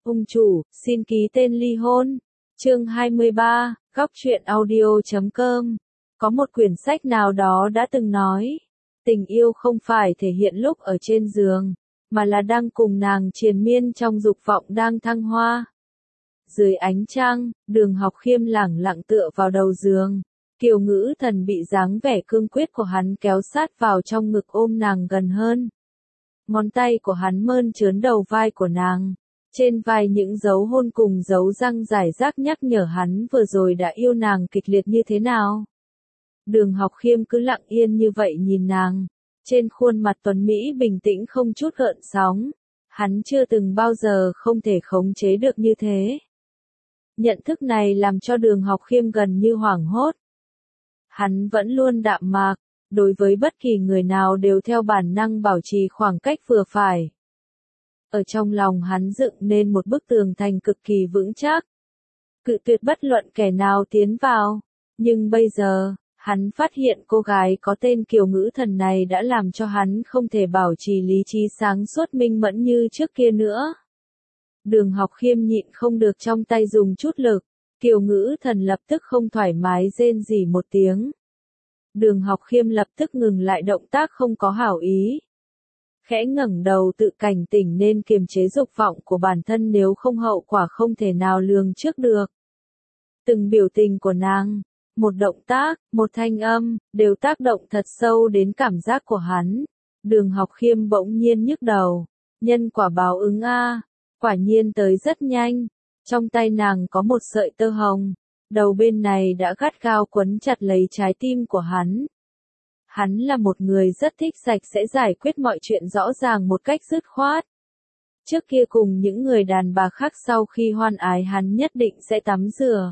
Ung chủ, xin ký tên ly hôn. Chương 23, Góc truyện audio.com. Có một quyển sách nào đó đã từng nói, tình yêu không phải thể hiện lúc ở trên giường, mà là đang cùng nàng triền miên trong dục vọng đang thăng hoa. Dưới ánh trăng, Đường Học Khiêm lẳng lặng tựa vào đầu giường. Kiều Ngữ Thần bị dáng vẻ cương quyết của hắn kéo sát vào trong ngực ôm nàng gần hơn. Ngón tay của hắn mơn trớn đầu vai của nàng. Trên vai những dấu hôn cùng dấu răng rải rác nhắc nhở hắn vừa rồi đã yêu nàng kịch liệt như thế nào. Đường Học Khiêm cứ lặng yên như vậy nhìn nàng. Trên khuôn mặt tuấn Mỹ bình tĩnh không chút gợn sóng. Hắn chưa từng bao giờ không thể khống chế được như thế. Nhận thức này làm cho Đường Học Khiêm gần như hoảng hốt. Hắn vẫn luôn đạm mạc, đối với bất kỳ người nào đều theo bản năng bảo trì khoảng cách vừa phải. Ở trong lòng hắn dựng nên một bức tường thành cực kỳ vững chắc. Cự tuyệt bất luận kẻ nào tiến vào. Nhưng bây giờ, hắn phát hiện cô gái có tên Kiều Ngữ Thần này đã làm cho hắn không thể bảo trì lý trí sáng suốt minh mẫn như trước kia nữa. Đường Học Khiêm nhịn không được trong tay dùng chút lực. Kiều Ngữ Thần lập tức không thoải mái rên rỉ một tiếng. Đường Học Khiêm lập tức ngừng lại động tác không có hảo ý. Khẽ ngẩng đầu tự cảnh tỉnh nên kiềm chế dục vọng của bản thân, nếu không hậu quả không thể nào lường trước được. Từng biểu tình của nàng, một động tác, một thanh âm, đều tác động thật sâu đến cảm giác của hắn. Đường Học Khiêm bỗng nhiên nhức đầu. Nhân quả báo ứng a, quả nhiên tới rất nhanh. Trong tay nàng có một sợi tơ hồng, đầu bên này đã gắt gao quấn chặt lấy trái tim của hắn. Hắn là một người rất thích sạch sẽ giải quyết mọi chuyện rõ ràng một cách dứt khoát. Trước kia cùng những người đàn bà khác sau khi hoan ái hắn nhất định sẽ tắm rửa.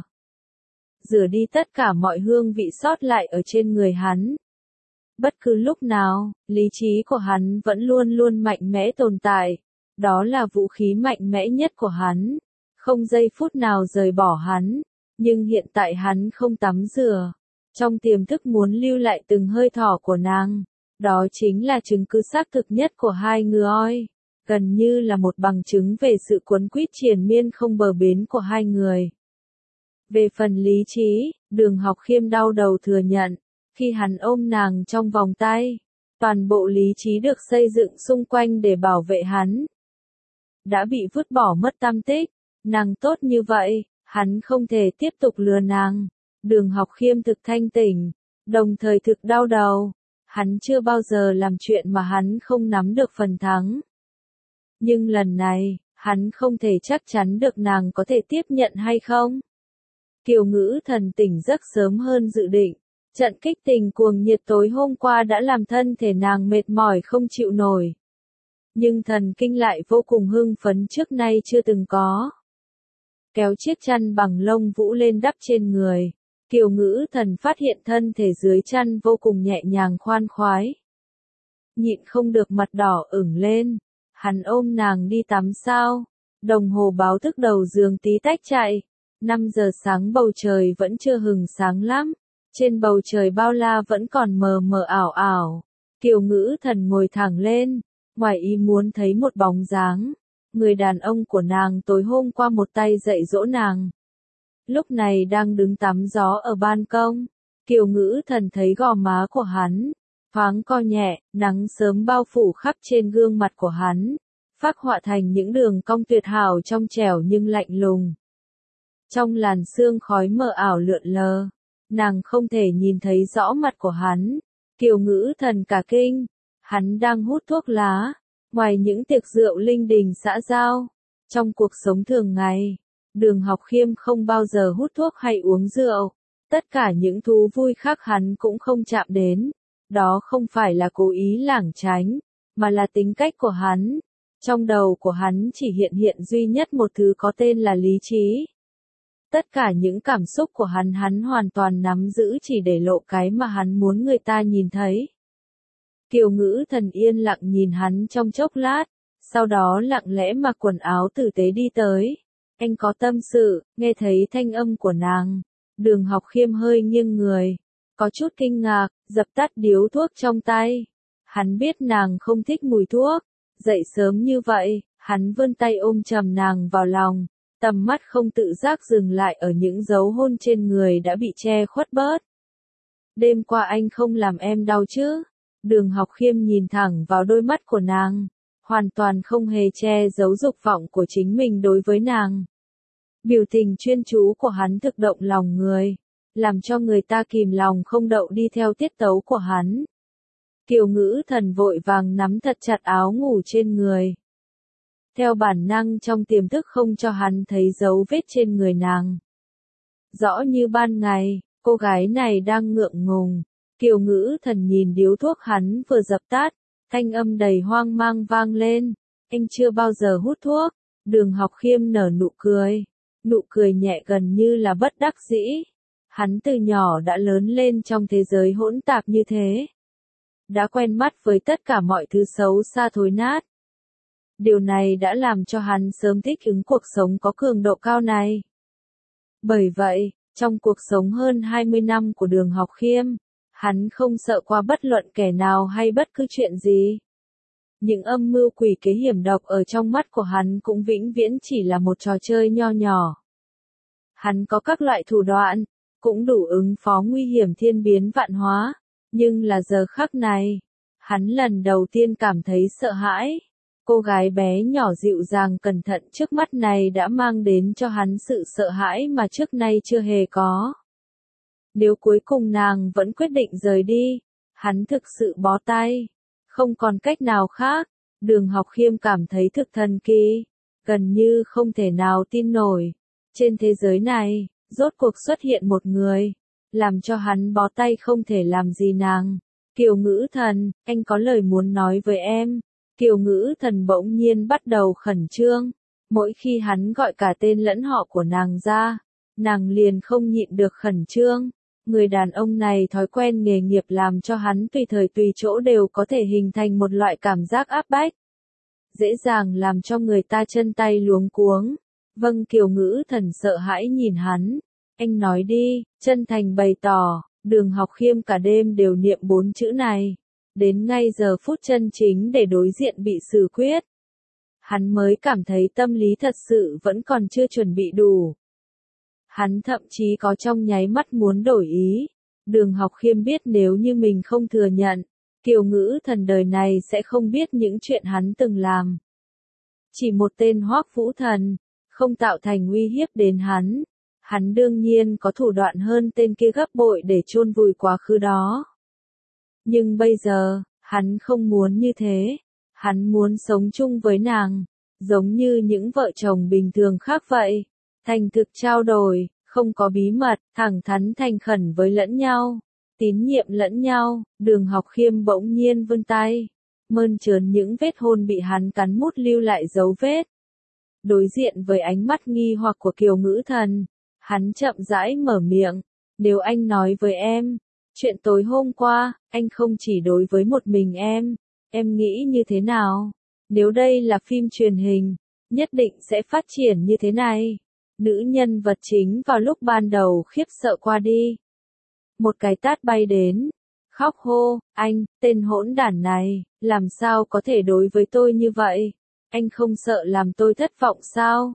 Rửa đi tất cả mọi hương vị sót lại ở trên người hắn. Bất cứ lúc nào, lý trí của hắn vẫn luôn luôn mạnh mẽ tồn tại. Đó là vũ khí mạnh mẽ nhất của hắn. Không giây phút nào rời bỏ hắn. Nhưng hiện tại hắn không tắm rửa. Trong tiềm thức muốn lưu lại từng hơi thở của nàng. Đó chính là chứng cứ xác thực nhất của hai người. Gần như là một bằng chứng về sự quấn quýt triền miên không bờ bến của hai người. Về phần lý trí, Đường Học Khiêm đau đầu thừa nhận. Khi hắn ôm nàng trong vòng tay, toàn bộ lý trí được xây dựng xung quanh để bảo vệ hắn. Đã bị vứt bỏ mất tăm tích. Nàng tốt như vậy, hắn không thể tiếp tục lừa nàng. Đường Học Khiêm thực thanh tỉnh, đồng thời thực đau đầu. Hắn chưa bao giờ làm chuyện mà hắn không nắm được phần thắng. Nhưng lần này, hắn không thể chắc chắn được nàng có thể tiếp nhận hay không. Kiều Ngữ Thần tỉnh giấc sớm hơn dự định. Trận kích tình cuồng nhiệt tối hôm qua đã làm thân thể nàng mệt mỏi không chịu nổi. Nhưng thần kinh lại vô cùng hưng phấn trước nay chưa từng có. Kéo chiếc chăn bằng lông vũ lên đắp trên người. Kiều Ngữ Thần phát hiện thân thể dưới chăn vô cùng nhẹ nhàng khoan khoái. Nhịn không được mặt đỏ ửng lên. Hắn ôm nàng đi tắm sao. Đồng hồ báo thức đầu giường tí tách chạy. 5 giờ sáng bầu trời vẫn chưa hừng sáng lắm. Trên bầu trời bao la vẫn còn mờ mờ ảo ảo. Kiều Ngữ Thần ngồi thẳng lên. Ngoài ý muốn thấy một bóng dáng. Người đàn ông của nàng tối hôm qua một tay dạy dỗ nàng. Lúc này đang đứng tắm gió ở ban công. Kiều Ngữ Thần thấy gò má của hắn. Thoáng co nhẹ, nắng sớm bao phủ khắp trên gương mặt của hắn. Phác họa thành những đường cong tuyệt hảo trong trẻo nhưng lạnh lùng. Trong làn sương khói mờ ảo lượn lờ. Nàng không thể nhìn thấy rõ mặt của hắn. Kiều Ngữ Thần cả kinh. Hắn đang hút thuốc lá. Ngoài những tiệc rượu linh đình xã giao. Trong cuộc sống thường ngày, Đường Học Khiêm không bao giờ hút thuốc hay uống rượu. Tất cả những thú vui khác hắn cũng không chạm đến. Đó không phải là cố ý lảng tránh, mà là tính cách của hắn. Trong đầu của hắn chỉ hiện hiện duy nhất một thứ có tên là lý trí. Tất cả những cảm xúc của hắn hoàn toàn nắm giữ chỉ để lộ cái mà hắn muốn người ta nhìn thấy. Kiều Ngữ Thần yên lặng nhìn hắn trong chốc lát, sau đó lặng lẽ mặc quần áo tử tế đi tới. Anh có tâm sự, nghe thấy thanh âm của nàng. Đường Học Khiêm hơi nghiêng người, có chút kinh ngạc, dập tắt điếu thuốc trong tay. Hắn biết nàng không thích mùi thuốc, dậy sớm như vậy, Hắn vươn tay ôm chầm nàng vào lòng, tầm mắt không tự giác dừng lại ở những dấu hôn trên người đã bị che khuất bớt. Đêm qua anh không làm em đau chứ? Đường Học Khiêm nhìn thẳng vào đôi mắt của nàng, hoàn toàn không hề che giấu dục vọng của chính mình đối với nàng. Biểu tình chuyên chú của hắn thực động lòng người, làm cho người ta kìm lòng không đậu đi theo tiết tấu của hắn. Kiều Ngữ Thần vội vàng nắm thật chặt áo ngủ trên người. Theo bản năng trong tiềm thức không cho hắn thấy dấu vết trên người nàng. Rõ như ban ngày, cô gái này đang ngượng ngùng. Kiều Ngữ Thần nhìn điếu thuốc hắn vừa dập tắt, thanh âm đầy hoang mang vang lên. Anh chưa bao giờ hút thuốc. Đường Học Khiêm nở nụ cười nhẹ gần như là bất đắc dĩ. Hắn từ nhỏ đã lớn lên trong thế giới hỗn tạp như thế. Đã quen mắt với tất cả mọi thứ xấu xa thối nát. Điều này đã làm cho hắn sớm thích ứng cuộc sống có cường độ cao này. Bởi vậy, trong cuộc sống hơn 20 năm của Đường Học Khiêm, hắn không sợ qua bất luận kẻ nào hay bất cứ chuyện gì. Những âm mưu quỷ kế hiểm độc ở trong mắt của hắn cũng vĩnh viễn chỉ là một trò chơi nho nhỏ. Hắn có các loại thủ đoạn, cũng đủ ứng phó nguy hiểm thiên biến vạn hóa, nhưng là giờ khắc này, hắn lần đầu tiên cảm thấy sợ hãi. Cô gái bé nhỏ dịu dàng cẩn thận trước mắt này đã mang đến cho hắn sự sợ hãi mà trước nay chưa hề có. Nếu cuối cùng nàng vẫn quyết định rời đi, hắn thực sự bó tay. Không còn cách nào khác, Đường Học Khiêm cảm thấy thực thần kỳ, gần như không thể nào tin nổi. Trên thế giới này, rốt cuộc xuất hiện một người, làm cho hắn bó tay không thể làm gì nàng. Kiều Ngữ Thần, anh có lời muốn nói với em. Kiều Ngữ Thần bỗng nhiên bắt đầu khẩn trương. Mỗi khi hắn gọi cả tên lẫn họ của nàng ra, nàng liền không nhịn được khẩn trương. Người đàn ông này thói quen nghề nghiệp làm cho hắn tùy thời tùy chỗ đều có thể hình thành một loại cảm giác áp bách. Dễ dàng làm cho người ta chân tay luống cuống. Vâng, Kiều Ngữ Thần sợ hãi nhìn hắn. Anh nói đi, chân thành bày tỏ. Đường Học Khiêm cả đêm đều niệm 4 chữ này. Đến ngay giờ phút chân chính để đối diện bị xử quyết, hắn mới cảm thấy tâm lý thật sự vẫn còn chưa chuẩn bị đủ. Hắn thậm chí có trong nháy mắt muốn đổi ý. Đường Học Khiêm biết nếu như mình không thừa nhận, Kiều Ngữ Thần đời này sẽ không biết những chuyện hắn từng làm. Chỉ một tên Hoắc Vũ Thần, không tạo thành uy hiếp đến hắn. Hắn đương nhiên có thủ đoạn hơn tên kia gấp bội để chôn vùi quá khứ đó. Nhưng bây giờ, hắn không muốn như thế. Hắn muốn sống chung với nàng, giống như những vợ chồng bình thường khác vậy. Thành thực trao đổi, không có bí mật, thẳng thắn thành khẩn với lẫn nhau, tín nhiệm lẫn nhau. Đường Học Khiêm bỗng nhiên vươn tay, mơn trớn những vết hôn bị hắn cắn mút lưu lại dấu vết. Đối diện với ánh mắt nghi hoặc của Kiều Ngữ Thần, hắn chậm rãi mở miệng. Nếu anh nói với em, chuyện tối hôm qua, anh không chỉ đối với một mình em nghĩ như thế nào? Nếu đây là phim truyền hình, nhất định sẽ phát triển như thế này. Nữ nhân vật chính vào lúc ban đầu khiếp sợ qua đi. Một cái tát bay đến, khóc hô, anh, tên hỗn đản này, làm sao có thể đối với tôi như vậy? Anh không sợ làm tôi thất vọng sao?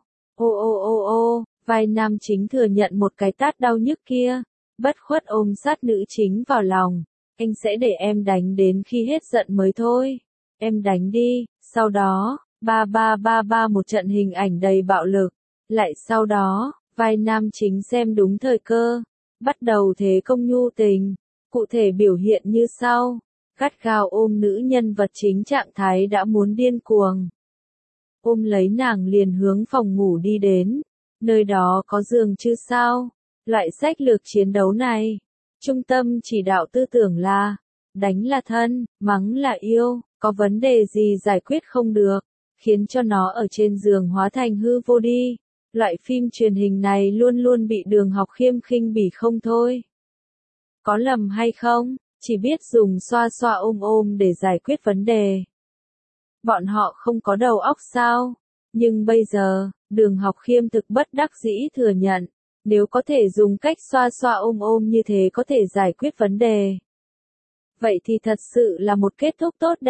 Ô, vai nam chính thừa nhận một cái tát đau nhức kia, bất khuất ôm sát nữ chính vào lòng. Anh sẽ để em đánh đến khi hết giận mới thôi. Em đánh đi, sau đó, ba một trận hình ảnh đầy bạo lực. Lại sau đó, vai nam chính xem đúng thời cơ, bắt đầu thế công nhu tình, cụ thể biểu hiện như sau. Gắt gao ôm nữ nhân vật chính trạng thái đã muốn điên cuồng. Ôm lấy nàng liền hướng phòng ngủ đi đến, nơi đó có giường chứ sao? Loại sách lược chiến đấu này, trung tâm chỉ đạo tư tưởng là, đánh là thân, mắng là yêu, có vấn đề gì giải quyết không được, khiến cho nó ở trên giường hóa thành hư vô đi. Loại phim truyền hình này luôn luôn bị Đường Học Khiêm khinh bỉ không thôi. Có lầm hay không, chỉ biết dùng xoa xoa ôm để giải quyết vấn đề. Bọn họ không có đầu óc sao? Nhưng bây giờ, Đường Học Khiêm thực bất đắc dĩ thừa nhận, nếu có thể dùng cách xoa xoa ôm như thế có thể giải quyết vấn đề. Vậy thì thật sự là một kết thúc tốt đẹp.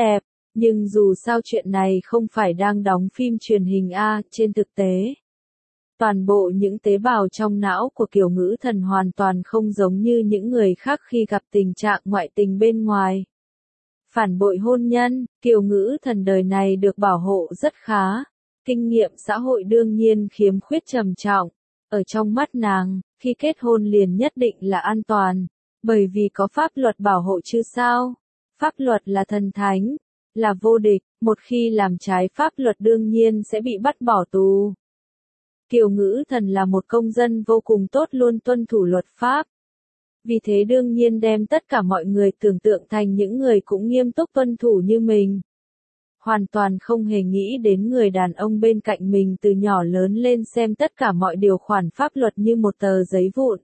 Nhưng dù sao chuyện này không phải đang đóng phim truyền hình a, trên thực tế. Toàn bộ những tế bào trong não của Kiều Ngữ Thần hoàn toàn không giống như những người khác khi gặp tình trạng ngoại tình bên ngoài. Phản bội hôn nhân, Kiều Ngữ Thần đời này được bảo hộ rất khá. Kinh nghiệm xã hội đương nhiên khiếm khuyết trầm trọng. Ở trong mắt nàng, khi kết hôn liền nhất định là an toàn. Bởi vì có pháp luật bảo hộ chứ sao. Pháp luật là thần thánh, là vô địch, một khi làm trái pháp luật đương nhiên sẽ bị bắt bỏ tù. Kiều Ngữ Thần là một công dân vô cùng tốt, luôn tuân thủ luật pháp. Vì thế đương nhiên đem tất cả mọi người tưởng tượng thành những người cũng nghiêm túc tuân thủ như mình. Hoàn toàn không hề nghĩ đến người đàn ông bên cạnh mình từ nhỏ lớn lên xem tất cả mọi điều khoản pháp luật như một tờ giấy vụn.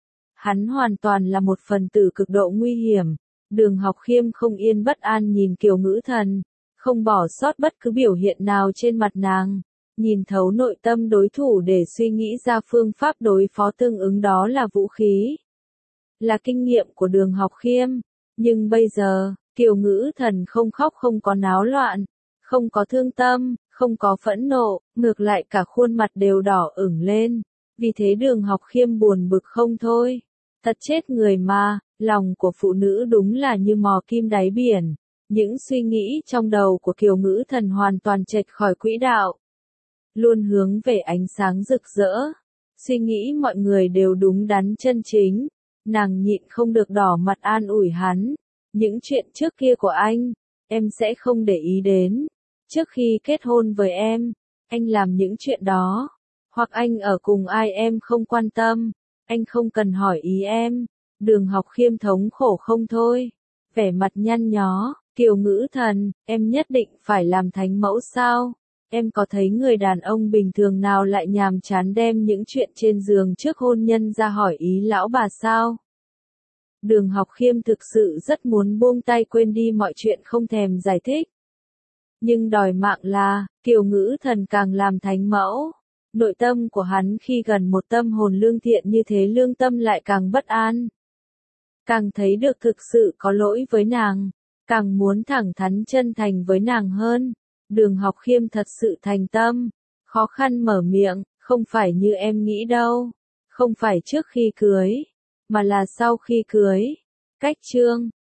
Hắn hoàn toàn là một phần tử cực độ nguy hiểm. Đường Học Khiêm không yên bất an nhìn Kiều Ngữ Thần, không bỏ sót bất cứ biểu hiện nào trên mặt nàng. Nhìn thấu nội tâm đối thủ để suy nghĩ ra phương pháp đối phó tương ứng, đó là vũ khí. Là kinh nghiệm của Đường Học Khiêm. Nhưng bây giờ, Kiều Ngữ Thần không khóc, không có náo loạn, không có thương tâm, không có phẫn nộ, ngược lại cả khuôn mặt đều đỏ ửng lên. Vì thế Đường Học Khiêm buồn bực không thôi. Thật chết người mà, lòng của phụ nữ đúng là như mò kim đáy biển. Những suy nghĩ trong đầu của Kiều Ngữ Thần hoàn toàn chệch khỏi quỹ đạo. Luôn hướng về ánh sáng rực rỡ. Suy nghĩ mọi người đều đúng đắn chân chính. Nàng nhịn không được đỏ mặt an ủi hắn. Những chuyện trước kia của em sẽ không để ý đến. Trước khi kết hôn với em, anh làm những chuyện đó. Hoặc anh ở cùng ai em không quan tâm. Anh không cần hỏi ý em. Đường Học Khiêm thống khổ không thôi. Vẻ mặt nhăn nhó, Kiều Ngữ Thần, em nhất định phải làm thánh mẫu sao? Em có thấy người đàn ông bình thường nào lại nhàm chán đem những chuyện trên giường trước hôn nhân ra hỏi ý lão bà sao? Đường Học Khiêm thực sự rất muốn buông tay quên đi mọi chuyện, không thèm giải thích. Nhưng đòi mạng là, Kiều Ngữ Thần càng làm thánh mẫu. Nội tâm của hắn khi gần một tâm hồn lương thiện như thế, lương tâm lại càng bất an. Càng thấy được thực sự có lỗi với nàng, càng muốn thẳng thắn chân thành với nàng hơn. Đường Học Khiêm thật sự thành tâm, khó khăn mở miệng, không phải như em nghĩ đâu, không phải trước khi cưới, mà là sau khi cưới. Cách chương